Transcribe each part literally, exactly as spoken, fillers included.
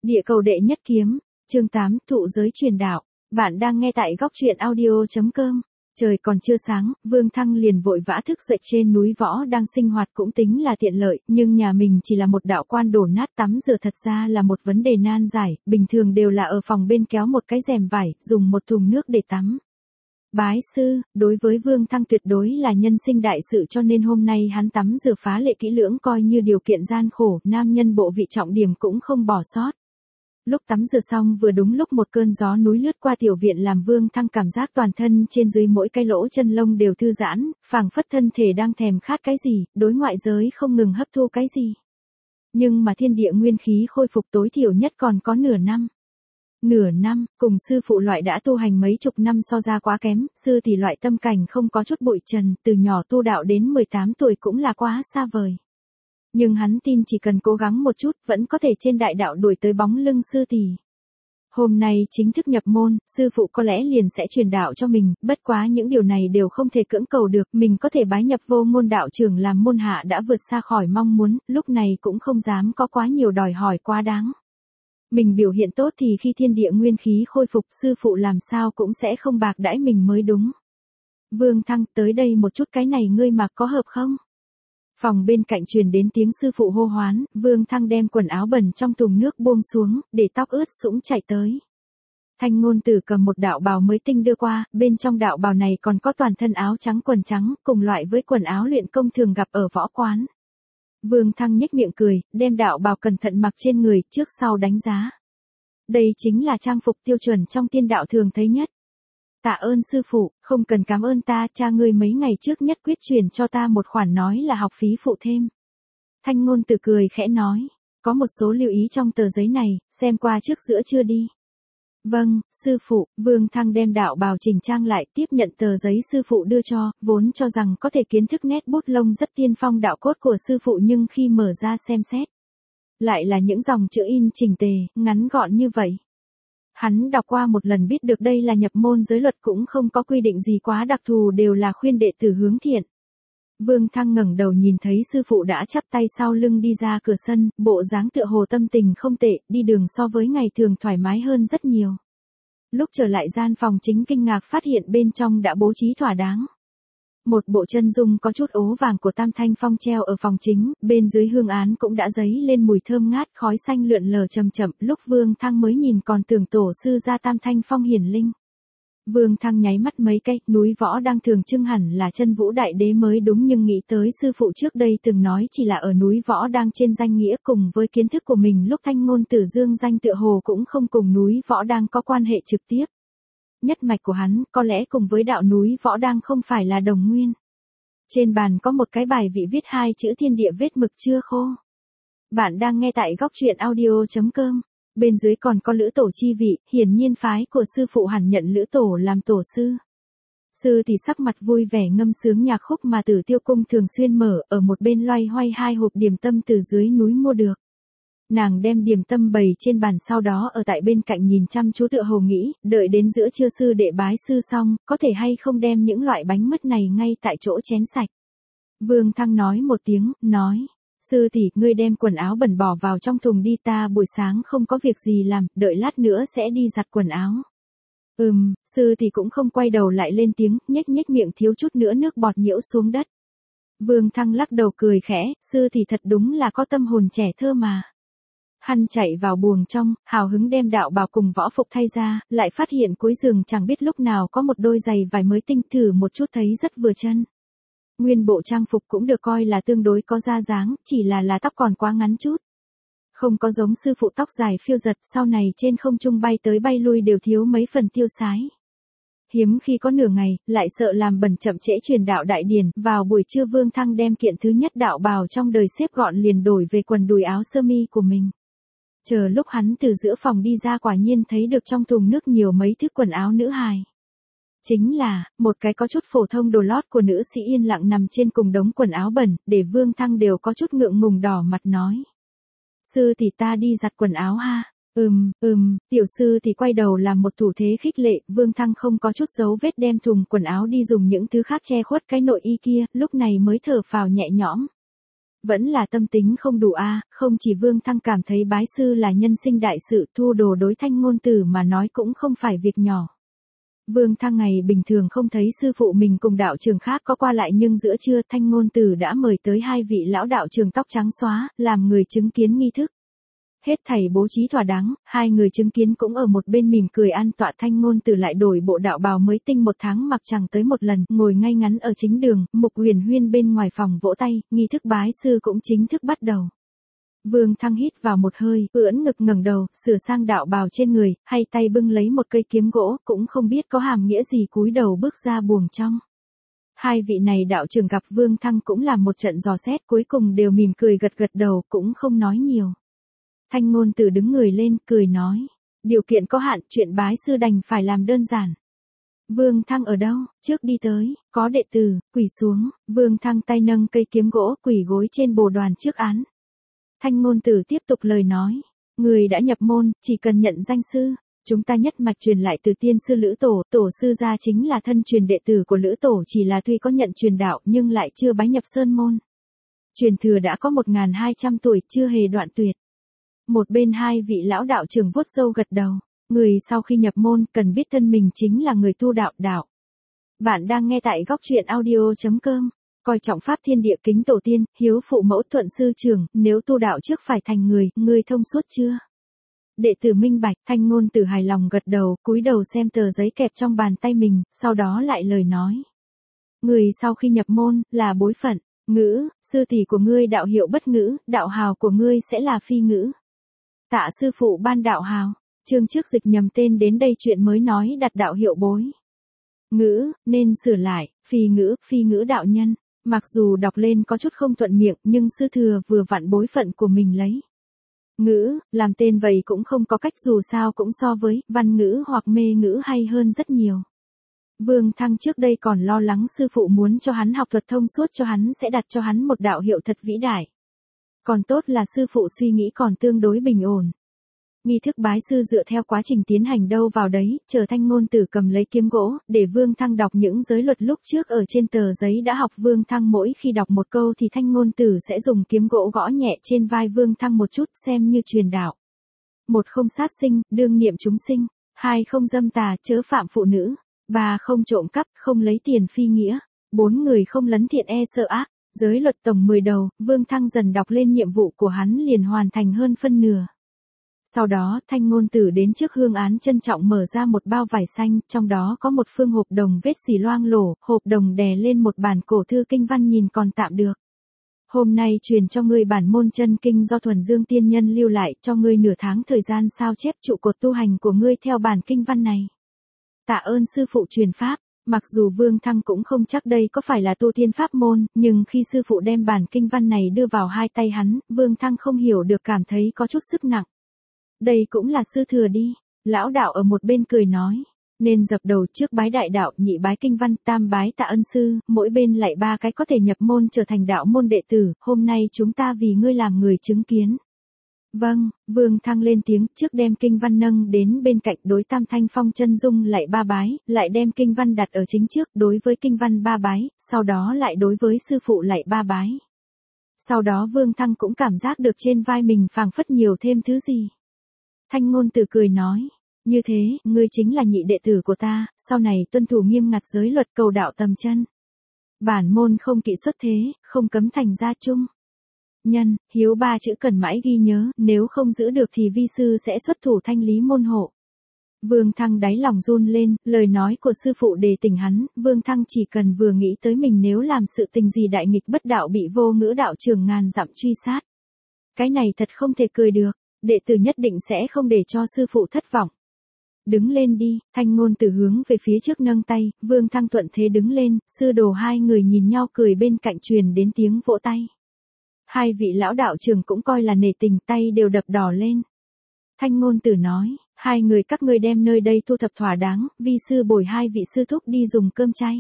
Địa cầu đệ nhất kiếm, chương tám, thụ giới truyền đạo. Bạn đang nghe tại góc truyện audio chấm com. Trời còn chưa sáng, Vương Thăng liền vội vã thức dậy. Trên núi võ đang sinh hoạt cũng tính là tiện lợi, nhưng nhà mình chỉ là một đạo quan đổ nát, tắm rửa thật ra là một vấn đề nan giải, bình thường đều là ở phòng bên kéo một cái rèm vải, dùng một thùng nước để tắm. Bái sư, đối với Vương Thăng tuyệt đối là nhân sinh đại sự, cho nên hôm nay hắn tắm rửa phá lệ kỹ lưỡng, coi như điều kiện gian khổ, nam nhân bộ vị trọng điểm cũng không bỏ sót. Lúc tắm rửa xong vừa đúng lúc một cơn gió núi lướt qua tiểu viện làm Vương Thăng cảm giác toàn thân trên dưới mỗi cái lỗ chân lông đều thư giãn, phảng phất thân thể đang thèm khát cái gì, đối ngoại giới không ngừng hấp thu cái gì. Nhưng mà thiên địa nguyên khí khôi phục tối thiểu nhất còn có nửa năm. Nửa năm, cùng sư phụ loại đã tu hành mấy chục năm so ra quá kém, sư thì loại tâm cảnh không có chút bụi trần, từ nhỏ tu đạo đến mười tám tuổi cũng là quá xa vời. Nhưng hắn tin chỉ cần cố gắng một chút, vẫn có thể trên đại đạo đuổi tới bóng lưng sư tỷ. Hôm nay chính thức nhập môn, sư phụ có lẽ liền sẽ truyền đạo cho mình, bất quá những điều này đều không thể cưỡng cầu được, mình có thể bái nhập vô môn đạo trưởng làm môn hạ đã vượt xa khỏi mong muốn, lúc này cũng không dám có quá nhiều đòi hỏi quá đáng. Mình biểu hiện tốt thì khi thiên địa nguyên khí khôi phục, sư phụ làm sao cũng sẽ không bạc đãi mình mới đúng. Vương Thăng, tới đây một chút, cái này ngươi mặc có hợp không? Phòng bên cạnh truyền đến tiếng sư phụ hô hoán, Vương Thăng đem quần áo bẩn trong thùng nước buông xuống, để tóc ướt sũng chạy tới. Thanh Ngôn Tử cầm một đạo bào mới tinh đưa qua, bên trong đạo bào này còn có toàn thân áo trắng quần trắng, cùng loại với quần áo luyện công thường gặp ở võ quán. Vương Thăng nhếch miệng cười, đem đạo bào cẩn thận mặc trên người, trước sau đánh giá. Đây chính là trang phục tiêu chuẩn trong tiên đạo thường thấy nhất. Tạ ơn sư phụ, không cần cảm ơn ta, cha ngươi mấy ngày trước nhất quyết truyền cho ta một khoản nói là học phí phụ thêm. Thanh Ngôn Tử cười khẽ nói, có một số lưu ý trong tờ giấy này, xem qua trước giữa chưa đi. Vâng, sư phụ. Vương Thăng đem đạo bào chỉnh trang lại, tiếp nhận tờ giấy sư phụ đưa cho, vốn cho rằng có thể kiến thức nét bút lông rất tiên phong đạo cốt của sư phụ, nhưng khi mở ra xem xét, lại là những dòng chữ in chỉnh tề, ngắn gọn như vậy. Hắn đọc qua một lần biết được đây là nhập môn giới luật, cũng không có quy định gì quá đặc thù, đều là khuyên đệ tử hướng thiện. Vương Thăng ngẩng đầu nhìn thấy sư phụ đã chắp tay sau lưng đi ra cửa sân, bộ dáng tựa hồ tâm tình không tệ, đi đường so với ngày thường thoải mái hơn rất nhiều. Lúc trở lại gian phòng chính kinh ngạc phát hiện bên trong đã bố trí thỏa đáng. Một bộ chân dung có chút ố vàng của Tam Thanh Phong treo ở phòng chính, bên dưới hương án cũng đã dấy lên mùi thơm ngát, khói xanh lượn lờ chậm chậm, lúc Vương Thăng mới nhìn còn tưởng tổ sư gia Tam Thanh Phong hiển linh. Vương Thăng nháy mắt mấy cái, núi võ đang thường trưng hẳn là Chân Vũ Đại Đế mới đúng, nhưng nghĩ tới sư phụ trước đây từng nói chỉ là ở núi võ đang trên danh nghĩa, cùng với kiến thức của mình lúc Thanh Ngôn Tử dương danh tựa hồ cũng không cùng núi võ đang có quan hệ trực tiếp. Nhất mạch của hắn, có lẽ cùng với đạo núi võ đang không phải là đồng nguyên. Trên bàn có một cái bài vị viết hai chữ thiên địa vết mực chưa khô. Bạn đang nghe tại góc truyện audio chấm com. Bên dưới còn có Lữ Tổ chi vị, hiển nhiên phái của sư phụ hẳn nhận Lữ Tổ làm tổ sư. Sư thì sắc mặt vui vẻ ngâm sướng nhạc khúc mà Tử Tiêu Cung thường xuyên mở, ở một bên loay hoay hai hộp điểm tâm từ dưới núi mua được. Nàng đem điểm tâm bày trên bàn, sau đó ở tại bên cạnh nhìn chăm chú tựa hồ nghĩ, đợi đến giữa trưa sư đệ bái sư xong, có thể hay không đem những loại bánh mứt này ngay tại chỗ chén sạch. Vương Thăng nói một tiếng, nói, sư tỷ, ngươi đem quần áo bẩn bỏ vào trong thùng đi, ta buổi sáng không có việc gì làm, đợi lát nữa sẽ đi giặt quần áo. Ừm, sư tỷ cũng không quay đầu lại lên tiếng, nhếch nhếch miệng thiếu chút nữa nước bọt nhiễu xuống đất. Vương Thăng lắc đầu cười khẽ, sư tỷ thật đúng là có tâm hồn trẻ thơ mà. Hắn chạy vào buồng trong, hào hứng đem đạo bào cùng võ phục thay ra, lại phát hiện cuối giường chẳng biết lúc nào có một đôi giày vải mới tinh, thử một chút thấy rất vừa chân. Nguyên bộ trang phục cũng được coi là tương đối có ra dáng, chỉ là là tóc còn quá ngắn chút. Không có giống sư phụ tóc dài phiêu giật, sau này trên không trung bay tới bay lui đều thiếu mấy phần tiêu sái. Hiếm khi có nửa ngày, lại sợ làm bẩn chậm trễ truyền đạo đại điển, vào buổi trưa Vương Thăng đem kiện thứ nhất đạo bào trong đời xếp gọn liền đổi về quần đùi áo sơ mi của mình. Chờ lúc hắn từ giữa phòng đi ra, quả nhiên thấy được trong thùng nước nhiều mấy thứ quần áo nữ hài. Chính là, một cái có chút phổ thông đồ lót của nữ sĩ yên lặng nằm trên cùng đống quần áo bẩn, để Vương Thăng đều có chút ngượng ngùng đỏ mặt nói. Sư thì ta đi giặt quần áo ha. Ừm, ừm, tiểu sư thì quay đầu làm một thủ thế khích lệ, Vương Thăng không có chút dấu vết đem thùng quần áo đi dùng những thứ khác che khuất cái nội y kia, lúc này mới thở phào nhẹ nhõm. Vẫn là tâm tính không đủ a, không chỉ Vương Thăng cảm thấy bái sư là nhân sinh đại sự, thu đồ đối Thanh Ngôn Tử mà nói cũng không phải việc nhỏ. Vương Thăng ngày bình thường không thấy sư phụ mình cùng đạo trưởng khác có qua lại, nhưng giữa trưa Thanh Ngôn Tử đã mời tới hai vị lão đạo trưởng tóc trắng xóa, làm người chứng kiến nghi thức. Hết thảy bố trí thỏa đáng, hai người chứng kiến cũng ở một bên mỉm cười an tọa. Thanh Ngôn Tử lại đổi bộ đạo bào mới tinh một tháng mặc chẳng tới một lần, ngồi ngay ngắn ở chính đường, Mục Huyền Huyên bên ngoài phòng vỗ tay, nghi thức bái sư cũng chính thức bắt đầu. Vương Thăng hít vào một hơi, ưỡn ngực ngẩng đầu, sửa sang đạo bào trên người, hay tay bưng lấy một cây kiếm gỗ, cũng không biết có hàm nghĩa gì, cúi đầu bước ra buồng trong. Hai vị này đạo trưởng gặp Vương Thăng cũng làm một trận dò xét, cuối cùng đều mỉm cười gật gật đầu, cũng không nói nhiều. Thanh Ngôn Tử đứng người lên, cười nói, điều kiện có hạn, chuyện bái sư đành phải làm đơn giản. Vương Thăng ở đâu? Trước đi tới, có đệ tử, quỳ xuống. Vương Thăng tay nâng cây kiếm gỗ, quỳ gối trên bồ đoàn trước án. Thanh Ngôn Tử tiếp tục lời nói, người đã nhập môn, chỉ cần nhận danh sư. Chúng ta nhất mạch truyền lại từ tiên sư Lữ Tổ, tổ sư gia chính là thân truyền đệ tử của Lữ Tổ, chỉ là tuy có nhận truyền đạo nhưng lại chưa bái nhập sơn môn. Truyền thừa đã có một nghìn hai trăm tuổi, chưa hề đoạn tuyệt. Một bên hai vị lão đạo trưởng vuốt râu gật đầu, người sau khi nhập môn cần biết thân mình chính là người tu đạo đạo. Bạn đang nghe tại góc truyện audio.com, coi trọng pháp thiên địa kính tổ tiên, hiếu phụ mẫu thuận sư trưởng, nếu tu đạo trước phải thành người, người thông suốt chưa? Đệ tử minh bạch. Thanh Ngôn Tử hài lòng gật đầu, cúi đầu xem tờ giấy kẹp trong bàn tay mình, sau đó lại lời nói. Người sau khi nhập môn, là bối phận, ngữ, sư tỷ của ngươi đạo hiệu bất ngữ, đạo hào của ngươi sẽ là phi ngữ. Tạ sư phụ ban đạo hào, chương trước dịch nhầm tên đến đây chuyện mới nói đặt đạo hiệu bối. Ngữ, nên sửa lại, phi ngữ, phi ngữ đạo nhân. Mặc dù đọc lên có chút không thuận miệng nhưng sư thừa vừa vặn bối phận của mình lấy. Ngữ, làm tên vậy cũng không có cách, dù sao cũng so với văn ngữ hoặc mê ngữ hay hơn rất nhiều. Vương Thăng trước đây còn lo lắng sư phụ muốn cho hắn học thuật thông suốt cho hắn sẽ đặt cho hắn một đạo hiệu thật vĩ đại. Còn tốt là sư phụ suy nghĩ còn tương đối bình ổn. Nghi thức bái sư dựa theo quá trình tiến hành đâu vào đấy, chờ Thanh Ngôn Tử cầm lấy kiếm gỗ, để Vương Thăng đọc những giới luật lúc trước ở trên tờ giấy đã học. Vương Thăng mỗi khi đọc một câu thì Thanh Ngôn Tử sẽ dùng kiếm gỗ gõ nhẹ trên vai Vương Thăng một chút, xem như truyền đạo. Một không sát sinh, đương niệm chúng sinh. Hai không dâm tà, chớ phạm phụ nữ. Ba không trộm cắp, không lấy tiền phi nghĩa. Bốn người không lấn thiện e sợ ác. Giới luật tổng mười đầu, Vương Thăng dần đọc lên, nhiệm vụ của hắn liền hoàn thành hơn phân nửa. Sau đó, Thanh Ngôn Tử đến trước hương án trân trọng mở ra một bao vải xanh, trong đó có một phương hộp đồng vết xì loang lổ, hộp đồng đè lên một bản cổ thư kinh văn nhìn còn tạm được. Hôm nay truyền cho ngươi bản môn chân kinh do Thuần Dương tiên nhân lưu lại, cho ngươi nửa tháng thời gian sao chép trụ cột tu hành của ngươi theo bản kinh văn này. Tạ ơn sư phụ truyền pháp. Mặc dù Vương Thăng cũng không chắc đây có phải là tu tiên pháp môn, nhưng khi sư phụ đem bản kinh văn này đưa vào hai tay hắn, Vương Thăng không hiểu được cảm thấy có chút sức nặng. Đây cũng là sư thừa đi. Lão đạo ở một bên cười nói. Nên dập đầu trước bái đại đạo, nhị bái kinh văn, tam bái tạ ân sư, mỗi bên lại ba cái có thể nhập môn trở thành đạo môn đệ tử, hôm nay chúng ta vì ngươi làm người chứng kiến. Vâng, Vương Thăng lên tiếng, trước đem kinh văn nâng đến bên cạnh, đối Tam Thanh Phong chân dung lại ba bái, lại đem kinh văn đặt ở chính trước, đối với kinh văn ba bái, sau đó lại đối với sư phụ lại ba bái. Sau đó Vương Thăng cũng cảm giác được trên vai mình phảng phất nhiều thêm thứ gì. Thanh Ngôn Tử cười nói, như thế, ngươi chính là nhị đệ tử của ta, sau này tuân thủ nghiêm ngặt giới luật, cầu đạo tầm chân. Bản môn không kỵ xuất thế, không cấm thành gia chung. Nhân, hiếu ba chữ cần mãi ghi nhớ, nếu không giữ được thì vi sư sẽ xuất thủ thanh lý môn hộ. Vương Thăng đáy lòng run lên, lời nói của sư phụ đề tỉnh hắn, Vương Thăng chỉ cần vừa nghĩ tới mình nếu làm sự tình gì đại nghịch bất đạo bị vô ngữ đạo trưởng ngàn dặm truy sát. Cái này thật không thể cười được, đệ tử nhất định sẽ không để cho sư phụ thất vọng. Đứng lên đi, Thanh Ngôn Tử hướng về phía trước nâng tay, Vương Thăng thuận thế đứng lên, sư đồ hai người nhìn nhau cười, bên cạnh truyền đến tiếng vỗ tay. Hai vị lão đạo trưởng cũng coi là nể tình, tay đều đập đỏ lên. Thanh Ngôn Tử nói, hai người các ngươi đem nơi đây thu thập thỏa đáng, vi sư bồi hai vị sư thúc đi dùng cơm chay.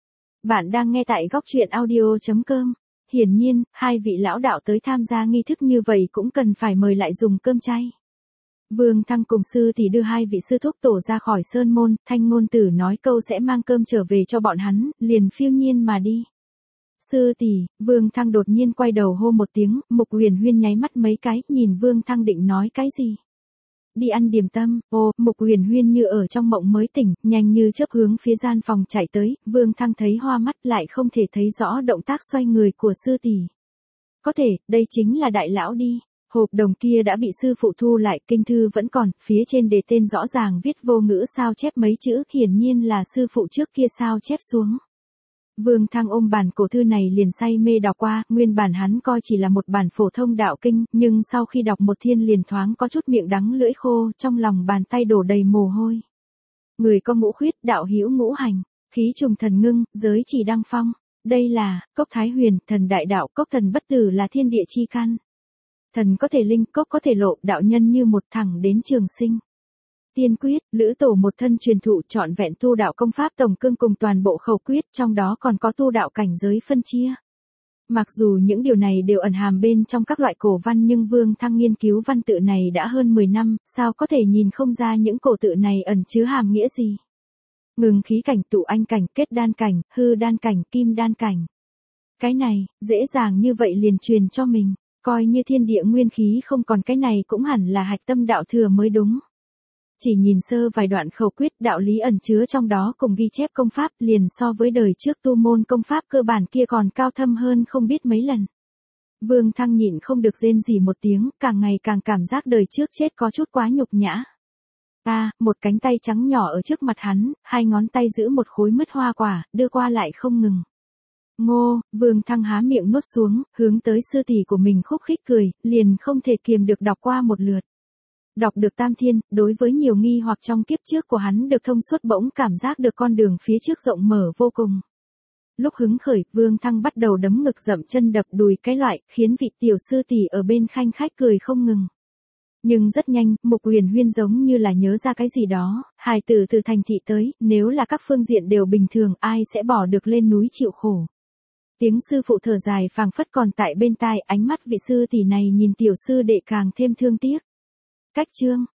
Bạn đang nghe tại góc truyện audio.com. Hiển nhiên, hai vị lão đạo tới tham gia nghi thức như vậy cũng cần phải mời lại dùng cơm chay. Vương Thăng cùng sư thì đưa hai vị sư thúc tổ ra khỏi sơn môn, Thanh Ngôn Tử nói câu sẽ mang cơm trở về cho bọn hắn, liền phiêu nhiên mà đi. Sư tỷ, Vương Thăng đột nhiên quay đầu hô một tiếng, Mục Huyền Huyên nháy mắt mấy cái, nhìn Vương Thăng định nói cái gì. Đi ăn điểm tâm. Ô, Mục Huyền Huyên như ở trong mộng mới tỉnh, nhanh như chớp hướng phía gian phòng chạy tới, Vương Thăng thấy hoa mắt lại không thể thấy rõ động tác xoay người của sư tỷ. Có thể, đây chính là đại lão đi. Hộp đồng kia đã bị sư phụ thu lại, kinh thư vẫn còn, phía trên đề tên rõ ràng viết vô ngữ sao chép mấy chữ, hiển nhiên là sư phụ trước kia sao chép xuống. Vương Thăng ôm bản cổ thư này liền say mê đọc qua, nguyên bản hắn coi chỉ là một bản phổ thông đạo kinh, nhưng sau khi đọc một thiên liền thoáng có chút miệng đắng lưỡi khô, trong lòng bàn tay đổ đầy mồ hôi. Người có ngũ khuyết, đạo hữu ngũ hành, khí trùng thần ngưng, giới chỉ đăng phong. Đây là, cốc thái huyền, thần đại đạo, cốc thần bất tử là thiên địa chi căn. Thần có thể linh, cốc có thể lộ, đạo nhân như một thẳng đến trường sinh. Tiên quyết, lữ tổ một thân truyền thụ trọn vẹn tu đạo công pháp tổng cương cùng toàn bộ khẩu quyết, trong đó còn có tu đạo cảnh giới phân chia. Mặc dù những điều này đều ẩn hàm bên trong các loại cổ văn nhưng Vương Thăng nghiên cứu văn tự này đã hơn mười năm, sao có thể nhìn không ra những cổ tự này ẩn chứa hàm nghĩa gì. Ngừng khí cảnh, tụ anh cảnh, kết đan cảnh, hư đan cảnh, kim đan cảnh. Cái này, dễ dàng như vậy liền truyền cho mình, coi như thiên địa nguyên khí không còn cái này cũng hẳn là hạch tâm đạo thừa mới đúng. Chỉ nhìn sơ vài đoạn khẩu quyết đạo lý ẩn chứa trong đó cùng ghi chép công pháp liền so với đời trước tu môn công pháp cơ bản kia còn cao thâm hơn không biết mấy lần. Vương Thăng nhịn không được rên rỉ một tiếng, càng ngày càng cảm giác đời trước chết có chút quá nhục nhã. À, một cánh tay trắng nhỏ ở trước mặt hắn, hai ngón tay giữ một khối mứt hoa quả, đưa qua lại không ngừng. Ngô, Vương Thăng há miệng nuốt xuống, hướng tới sư tỷ của mình khúc khích cười, liền không thể kiềm được đọc qua một lượt. Đọc được Tam Thiên, đối với nhiều nghi hoặc trong kiếp trước của hắn được thông suốt bỗng cảm giác được con đường phía trước rộng mở vô cùng. Lúc hứng khởi, Vương Thăng bắt đầu đấm ngực dậm chân đập đùi cái loại, khiến vị tiểu sư tỷ ở bên khanh khách cười không ngừng. Nhưng rất nhanh, Mục Huyền Huyên giống như là nhớ ra cái gì đó, hài tử từ thành thị tới, nếu là các phương diện đều bình thường ai sẽ bỏ được lên núi chịu khổ. Tiếng sư phụ thở dài phảng phất còn tại bên tai, ánh mắt vị sư tỷ này nhìn tiểu sư đệ càng thêm thương tiếc. Cách chương